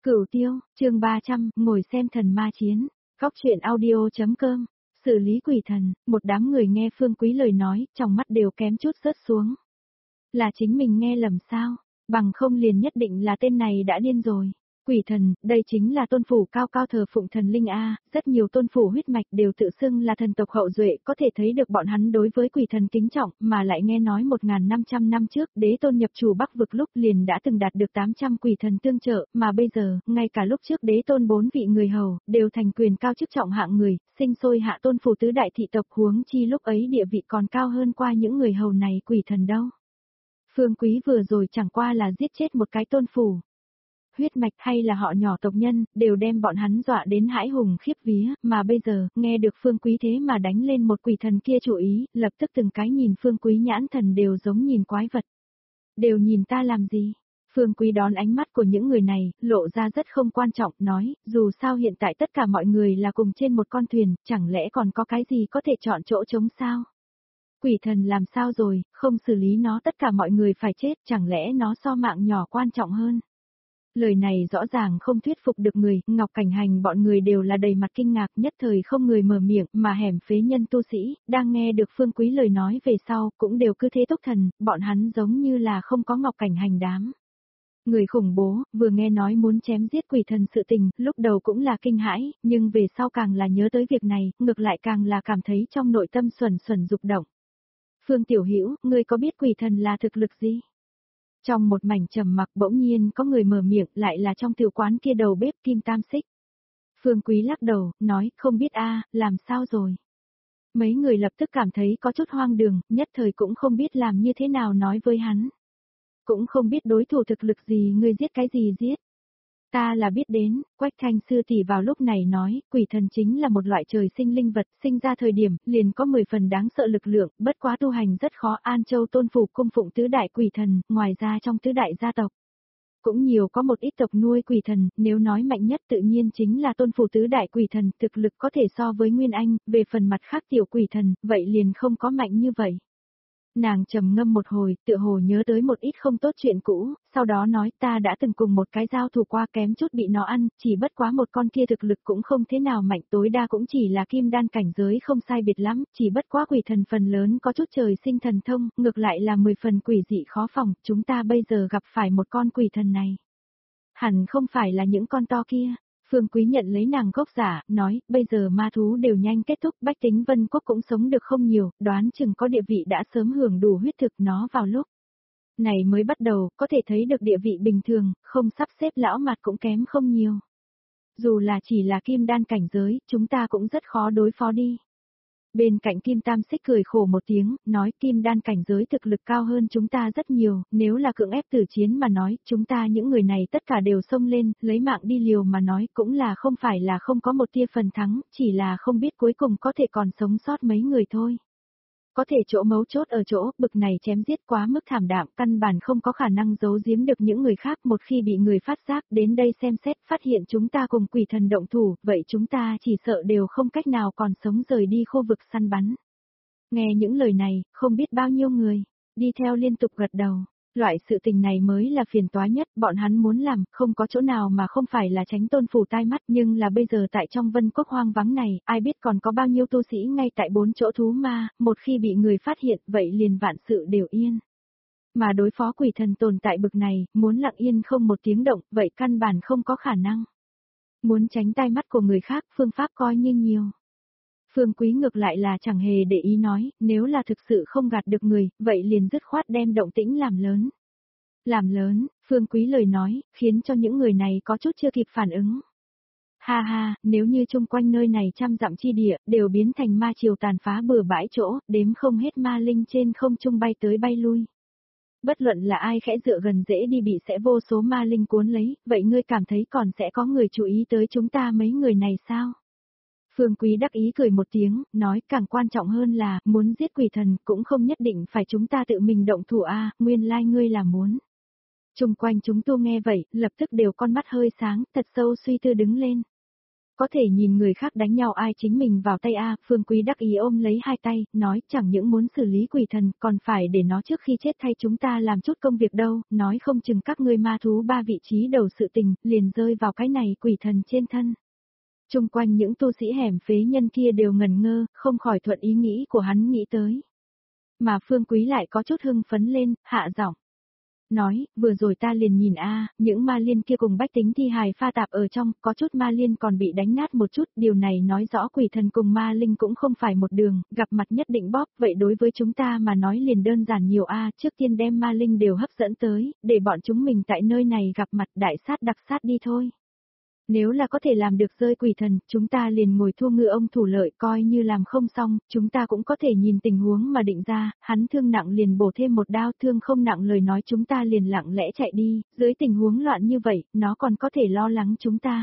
Cửu Tiêu, chương 300, ngồi xem thần ma chiến. Góc truyện audio.com. Xử lý quỷ thần, một đám người nghe Phương Quý lời nói, trong mắt đều kém chút rớt xuống. Là chính mình nghe lầm sao? Bằng không liền nhất định là tên này đã điên rồi. Quỷ thần, đây chính là tôn phủ cao cao thờ phụng thần linh A, rất nhiều tôn phủ huyết mạch đều tự xưng là thần tộc hậu duệ, có thể thấy được bọn hắn đối với quỷ thần kính trọng, mà lại nghe nói 1.500 năm trước, đế tôn nhập chủ Bắc vực lúc liền đã từng đạt được 800 quỷ thần tương trợ, mà bây giờ, ngay cả lúc trước đế tôn 4 vị người hầu, đều thành quyền cao chức trọng hạng người, sinh sôi hạ tôn phủ tứ đại thị tộc, huống chi lúc ấy địa vị còn cao hơn qua những người hầu này quỷ thần đâu. Phương Quý vừa rồi chẳng qua là giết chết một cái tôn phủ. Huyết mạch hay là họ nhỏ tộc nhân, đều đem bọn hắn dọa đến hãi hùng khiếp vía, mà bây giờ, nghe được Phương Quý thế mà đánh lên một quỷ thần kia chủ ý, lập tức từng cái nhìn Phương Quý nhãn thần đều giống nhìn quái vật. Đều nhìn ta làm gì? Phương Quý đón ánh mắt của những người này, lộ ra rất không quan trọng, nói, dù sao hiện tại tất cả mọi người là cùng trên một con thuyền, chẳng lẽ còn có cái gì có thể chọn chỗ trống sao? Quỷ thần làm sao rồi, không xử lý nó tất cả mọi người phải chết, chẳng lẽ nó so mạng nhỏ quan trọng hơn? Lời này rõ ràng không thuyết phục được người, Ngọc Cảnh Hành bọn người đều là đầy mặt kinh ngạc, nhất thời không người mở miệng, mà hẻm phế nhân tu sĩ, đang nghe được Phương Quý lời nói về sau, cũng đều cứ thế túc thần, bọn hắn giống như là không có Ngọc Cảnh Hành đám. Người khủng bố, vừa nghe nói muốn chém giết quỷ thần sự tình, lúc đầu cũng là kinh hãi, nhưng về sau càng là nhớ tới việc này, ngược lại càng là cảm thấy trong nội tâm xuẩn xuẩn dục động. Phương Tiểu Hữu, ngươi có biết quỷ thần là thực lực gì? Trong một mảnh trầm mặc bỗng nhiên có người mở miệng, lại là trong tiểu quán kia đầu bếp Kim Tam Xích. Phương Quý lắc đầu, nói, không biết a, làm sao rồi? Mấy người lập tức cảm thấy có chút hoang đường, nhất thời cũng không biết làm như thế nào nói với hắn. Cũng không biết đối thủ thực lực gì, ngươi giết cái gì giết. Ta là biết đến, Quách Thanh Sư tỷ vào lúc này nói, quỷ thần chính là một loại trời sinh linh vật, sinh ra thời điểm, liền có 10 phần đáng sợ lực lượng, bất quá tu hành rất khó. An Châu tôn phủ cung phụng tứ đại quỷ thần, ngoài ra trong tứ đại gia tộc, cũng nhiều có một ít tộc nuôi quỷ thần, nếu nói mạnh nhất tự nhiên chính là tôn phủ tứ đại quỷ thần, thực lực có thể so với Nguyên Anh, về phần mặt khác tiểu quỷ thần, vậy liền không có mạnh như vậy. Nàng trầm ngâm một hồi, tựa hồ nhớ tới một ít không tốt chuyện cũ, sau đó nói ta đã từng cùng một cái giao thủ qua kém chút bị nó ăn, chỉ bất quá một con kia thực lực cũng không thế nào mạnh, tối đa cũng chỉ là kim đan cảnh giới không sai biệt lắm, chỉ bất quá quỷ thần phần lớn có chút trời sinh thần thông, ngược lại là 10 phần quỷ dị khó phòng, chúng ta bây giờ gặp phải một con quỷ thần này. Hẳn không phải là những con to kia. Phương Quý nhận lấy nàng gốc giả, nói, bây giờ ma thú đều nhanh kết thúc, bách tính Vân Quốc cũng sống được không nhiều, đoán chừng có địa vị đã sớm hưởng đủ huyết thực nó vào lúc này mới bắt đầu, có thể thấy được địa vị bình thường, không sắp xếp lão mặt cũng kém không nhiều. Dù là chỉ là kim đan cảnh giới, chúng ta cũng rất khó đối phó đi. Bên cạnh Kim Tam Xích cười khổ một tiếng, nói kim đan cảnh giới thực lực cao hơn chúng ta rất nhiều, nếu là cưỡng ép tử chiến mà nói, chúng ta những người này tất cả đều xông lên, lấy mạng đi liều mà nói cũng là không phải là không có một tia phần thắng, chỉ là không biết cuối cùng có thể còn sống sót mấy người thôi. Có thể chỗ mấu chốt ở chỗ, bực này chém giết quá mức thảm đạm, căn bản không có khả năng giấu giếm được những người khác, một khi bị người phát giác đến đây xem xét, phát hiện chúng ta cùng quỷ thần động thủ, vậy chúng ta chỉ sợ đều không cách nào còn sống rời đi khu vực săn bắn. Nghe những lời này, không biết bao nhiêu người, đi theo liên tục gật đầu. Loại sự tình này mới là phiền toái nhất, bọn hắn muốn làm, không có chỗ nào mà không phải là tránh tôn phủ tai mắt, nhưng là bây giờ tại trong Vân Quốc hoang vắng này, ai biết còn có bao nhiêu tu sĩ ngay tại 4 chỗ thú ma, một khi bị người phát hiện, vậy liền vạn sự đều yên. Mà đối phó quỷ thần tồn tại bực này, muốn lặng yên không một tiếng động, vậy căn bản không có khả năng. Muốn tránh tai mắt của người khác, phương pháp coi như nhiều. Phương Quý ngược lại là chẳng hề để ý nói, nếu là thực sự không gạt được người, vậy liền dứt khoát đem động tĩnh làm lớn. Làm lớn, Phương Quý lời nói, khiến cho những người này có chút chưa kịp phản ứng. Ha ha, nếu như chung quanh nơi này trăm dặm chi địa, đều biến thành ma triều tàn phá bừa bãi chỗ, đếm không hết ma linh trên không trung bay tới bay lui. Bất luận là ai khẽ dựa gần dễ đi bị sẽ vô số ma linh cuốn lấy, vậy ngươi cảm thấy còn sẽ có người chú ý tới chúng ta mấy người này sao? Phương Quý đắc ý cười một tiếng, nói càng quan trọng hơn là, muốn giết quỷ thần cũng không nhất định phải chúng ta tự mình động thủ a, nguyên lai ngươi là muốn. Chung quanh chúng tu nghe vậy, lập tức đều con mắt hơi sáng, thật sâu suy tư đứng lên. Có thể nhìn người khác đánh nhau ai chính mình vào tay a, Phương Quý đắc ý ôm lấy hai tay, nói chẳng những muốn xử lý quỷ thần, còn phải để nó trước khi chết thay chúng ta làm chút công việc đâu, nói không chừng các ngươi ma thú ba vị trí đầu sự tình, liền rơi vào cái này quỷ thần trên thân. Chung quanh những tu sĩ hẻm phế nhân kia đều ngẩn ngơ, không khỏi thuận ý nghĩ của hắn nghĩ tới. Mà Phương Quý lại có chút hưng phấn lên, hạ giọng. Nói, vừa rồi ta liền nhìn những ma liên kia cùng bách tính thi hài pha tạp ở trong, có chút ma liên còn bị đánh nát một chút, điều này nói rõ quỷ thần cùng ma linh cũng không phải một đường, gặp mặt nhất định bóp, vậy đối với chúng ta mà nói liền đơn giản nhiều trước tiên đem ma linh đều hấp dẫn tới, để bọn chúng mình tại nơi này gặp mặt đại sát đặc sát đi thôi. Nếu là có thể làm được rơi quỷ thần, chúng ta liền ngồi thua ngựa ông thủ lợi coi như làm không xong, chúng ta cũng có thể nhìn tình huống mà định ra, hắn thương nặng liền bổ thêm một đao, thương không nặng lời nói chúng ta liền lặng lẽ chạy đi, dưới tình huống loạn như vậy, nó còn có thể lo lắng chúng ta.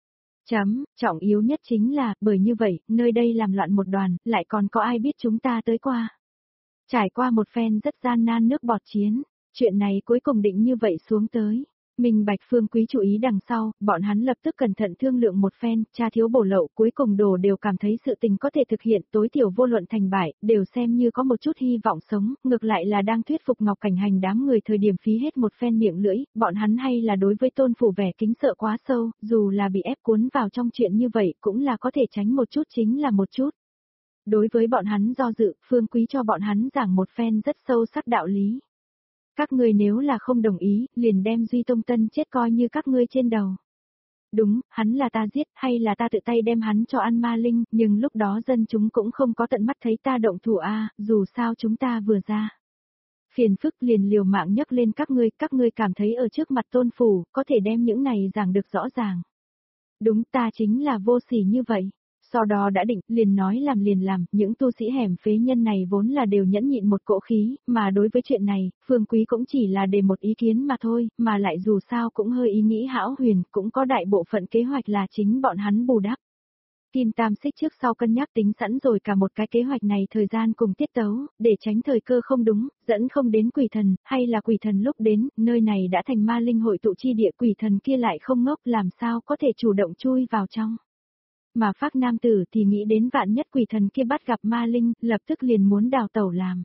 Trọng yếu nhất chính là, bởi như vậy, nơi đây làm loạn một đoàn, lại còn có ai biết chúng ta tới qua. Trải qua một phen rất gian nan nước bọt chiến, chuyện này cuối cùng định như vậy xuống tới. Minh Bạch Phương Quý chú ý đằng sau, bọn hắn lập tức cẩn thận thương lượng một phen, tra thiếu bổ lậu, cuối cùng đồ đều cảm thấy sự tình có thể thực hiện, tối thiểu vô luận thành bại, đều xem như có một chút hy vọng sống, ngược lại là đang thuyết phục Ngọc Cảnh Hành đám người thời điểm phí hết một phen miệng lưỡi, bọn hắn hay là đối với Tôn Phủ vẻ kính sợ quá sâu, dù là bị ép cuốn vào trong chuyện như vậy, cũng là có thể tránh một chút chính là một chút. Đối với bọn hắn do dự, Phương Quý cho bọn hắn giảng một phen rất sâu sắc đạo lý. Các ngươi nếu là không đồng ý, liền đem Duy Tông Tân chết coi như các ngươi trên đầu. Đúng, hắn là ta giết, hay là ta tự tay đem hắn cho ăn ma linh, nhưng lúc đó dân chúng cũng không có tận mắt thấy ta động thủ dù sao chúng ta vừa ra. Phiền phức liền liều mạng nhấc lên các ngươi cảm thấy ở trước mặt Tôn Phủ, có thể đem những này giảng được rõ ràng. Đúng, ta chính là vô sỉ như vậy. Sau đó đã định, liền nói làm liền làm, những tu sĩ hẻm phế nhân này vốn là đều nhẫn nhịn một cỗ khí, mà đối với chuyện này, Phương Quý cũng chỉ là để một ý kiến mà thôi, mà lại dù sao cũng hơi ý nghĩ hão huyền, cũng có đại bộ phận kế hoạch là chính bọn hắn bù đắp. Kim Tam Xích trước sau cân nhắc tính sẵn rồi cả một cái kế hoạch này thời gian cùng tiết tấu, để tránh thời cơ không đúng, dẫn không đến quỷ thần, hay là quỷ thần lúc đến, nơi này đã thành ma linh hội tụ chi địa, quỷ thần kia lại không ngốc làm sao có thể chủ động chui vào trong. Mà Phác nam tử thì nghĩ đến vạn nhất quỷ thần kia bắt gặp ma linh, lập tức liền muốn đào tẩu làm.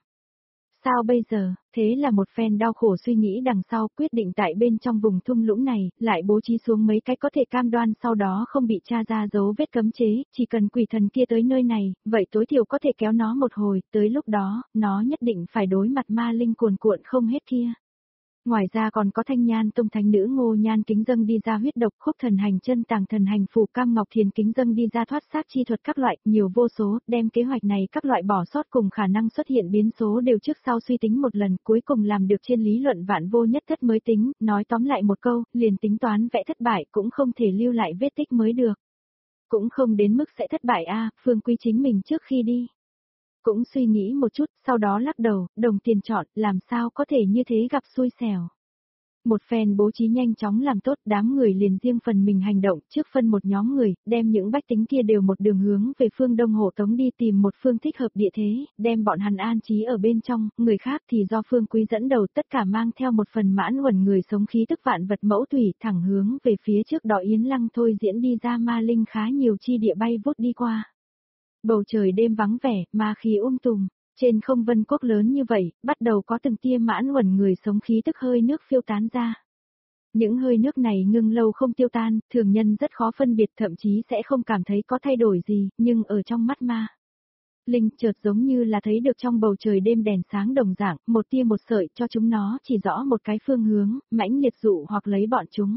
Sao bây giờ, thế là một phen đau khổ suy nghĩ đằng sau quyết định tại bên trong vùng thung lũng này, lại bố trí xuống mấy cái có thể cam đoan sau đó không bị tra ra dấu vết cấm chế, chỉ cần quỷ thần kia tới nơi này, vậy tối thiểu có thể kéo nó một hồi, tới lúc đó, nó nhất định phải đối mặt ma linh cuồn cuộn không hết kia. Ngoài ra còn có Thanh Nhan Tông thánh nữ Ngô Nhan kính dâng đi ra huyết độc, Khúc Thần Hành chân tàng thần hành phù, Cam Ngọc Thiền kính dâng đi ra thoát xác chi thuật các loại, nhiều vô số, đem kế hoạch này các loại bỏ sót cùng khả năng xuất hiện biến số đều trước sau suy tính một lần, cuối cùng làm được trên lý luận vạn vô nhất thất mới tính, nói tóm lại một câu, liền tính toán vẽ thất bại cũng không thể lưu lại vết tích mới được. Cũng không đến mức sẽ thất bại Phương Quý chính mình trước khi đi. Cũng suy nghĩ một chút, sau đó lắc đầu, đồng tiền chọn, làm sao có thể như thế gặp xui xẻo. Một phen bố trí nhanh chóng làm tốt, đám người liền riêng phần mình hành động, trước phân một nhóm người, đem những bách tính kia đều một đường hướng về phương Đông Hộ Tống đi tìm một phương thích hợp địa thế, đem bọn hắn an trí ở bên trong, người khác thì do Phương Quý dẫn đầu tất cả mang theo một phần mãn uẩn người sống khí tức vạn vật mẫu thủy thẳng hướng về phía trước đó Yến Lăng thôi diễn đi ra ma linh khá nhiều chi địa bay vút đi qua. Bầu trời đêm vắng vẻ, ma khí tùm, trên không vân quốc lớn như vậy, bắt đầu có từng tia mãn uẩn người sống khí tức hơi nước phiêu tán ra. Những hơi nước này ngưng lâu không tiêu tan, thường nhân rất khó phân biệt thậm chí sẽ không cảm thấy có thay đổi gì, nhưng ở trong mắt ma linh chợt giống như là thấy được trong bầu trời đêm đèn sáng đồng dạng, một tia một sợi cho chúng nó chỉ rõ một cái phương hướng, mãnh liệt dụ hoặc lấy bọn chúng.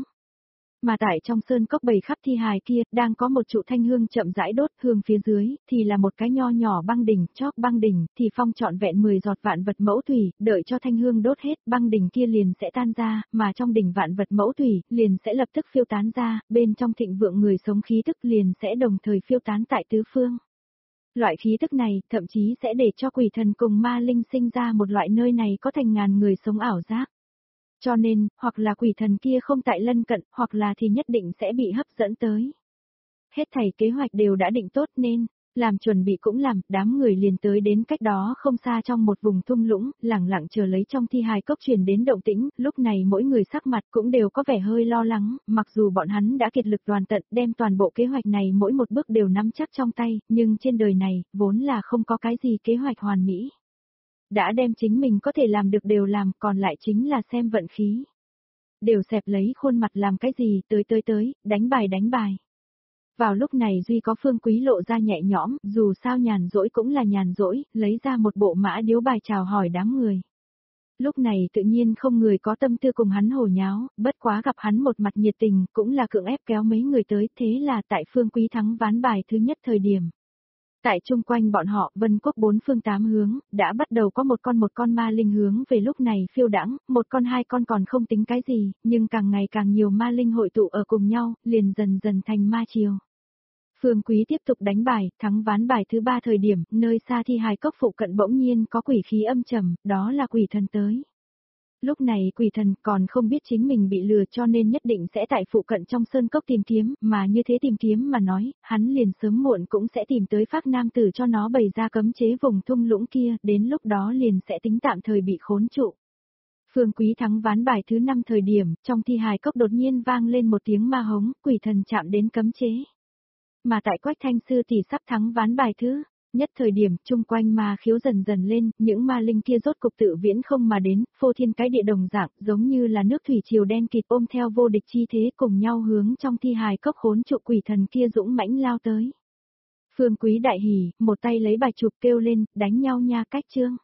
Mà tại trong sơn cốc bầy khắp thi hài kia, đang có một trụ thanh hương chậm rãi đốt, hương phía dưới, thì là một cái nho nhỏ băng đỉnh, chóp băng đỉnh, thì phong trọn vẹn 10 giọt vạn vật mẫu thủy, đợi cho thanh hương đốt hết, băng đỉnh kia liền sẽ tan ra, mà trong đỉnh vạn vật mẫu thủy, liền sẽ lập tức phiêu tán ra, bên trong thịnh vượng người sống khí tức liền sẽ đồng thời phiêu tán tại tứ phương. Loại khí tức này, thậm chí sẽ để cho quỷ thần cùng ma linh sinh ra một loại nơi này có thành ngàn người sống ảo giác. Cho nên, hoặc là quỷ thần kia không tại lân cận, hoặc là thì nhất định sẽ bị hấp dẫn tới. Hết thảy kế hoạch đều đã định tốt nên, Làm chuẩn bị cũng làm, đám người liền tới đến cách đó không xa trong một vùng thung lũng, lẳng lặng chờ lấy trong thi hài cốc truyền đến động tĩnh, lúc này mỗi người sắc mặt cũng đều có vẻ hơi lo lắng, mặc dù bọn hắn đã kiệt lực toàn tận đem toàn bộ kế hoạch này mỗi một bước đều nắm chắc trong tay, nhưng trên đời này, vốn là không có cái gì kế hoạch hoàn mỹ. Đã đem chính mình có thể làm được đều làm, còn lại chính là xem vận khí. Đều xẹp lấy khuôn mặt làm cái gì, tới, đánh bài. Vào lúc này duy có Phương Quý lộ ra nhẹ nhõm, dù sao nhàn rỗi cũng là nhàn rỗi, lấy ra một bộ mã điếu bài chào hỏi đám người. Lúc này tự nhiên không người có tâm tư cùng hắn hồ nháo, bất quá gặp hắn một mặt nhiệt tình, cũng là cưỡng ép kéo mấy người tới, thế là tại Phương Quý thắng ván bài thứ nhất thời điểm. Tại chung quanh bọn họ, Vân Quốc bốn phương tám hướng, đã bắt đầu có một con ma linh hướng về lúc này phiêu đãng, một con hai con còn không tính cái gì, nhưng càng ngày càng nhiều ma linh hội tụ ở cùng nhau, liền dần dần thành ma triều. Phương Quý tiếp tục đánh bài, thắng ván bài thứ ba thời điểm, nơi xa thi hài cốc phụ cận bỗng nhiên có quỷ khí âm trầm, đó là quỷ thần tới. Lúc này quỷ thần còn không biết chính mình bị lừa cho nên nhất định sẽ tại phụ cận trong sơn cốc tìm kiếm, mà như thế tìm kiếm mà nói, hắn liền sớm muộn cũng sẽ tìm tới Phác Nam Tử cho nó bày ra cấm chế vùng thung lũng kia, đến lúc đó liền sẽ tính tạm thời bị khốn trụ. Phương Quý thắng ván bài thứ 5 thời điểm, trong thi hài cốc đột nhiên vang lên một tiếng ma hống, quỷ thần chạm đến cấm chế. Mà tại Quách Thanh Sư thì sắp thắng ván bài thứ nhất thời điểm, chung quanh ma khiếu dần dần lên, những ma linh kia rốt cục tự viễn không mà đến, phô thiên cái địa đồng dạng, giống như là nước thủy triều đen kịt ôm theo vô địch chi thế cùng nhau hướng trong thi hài cốc khốn trụ quỷ thần kia dũng mãnh lao tới. Phương Quý đại hỉ, một tay lấy bài chụp kêu lên, đánh nhau nha cách chương.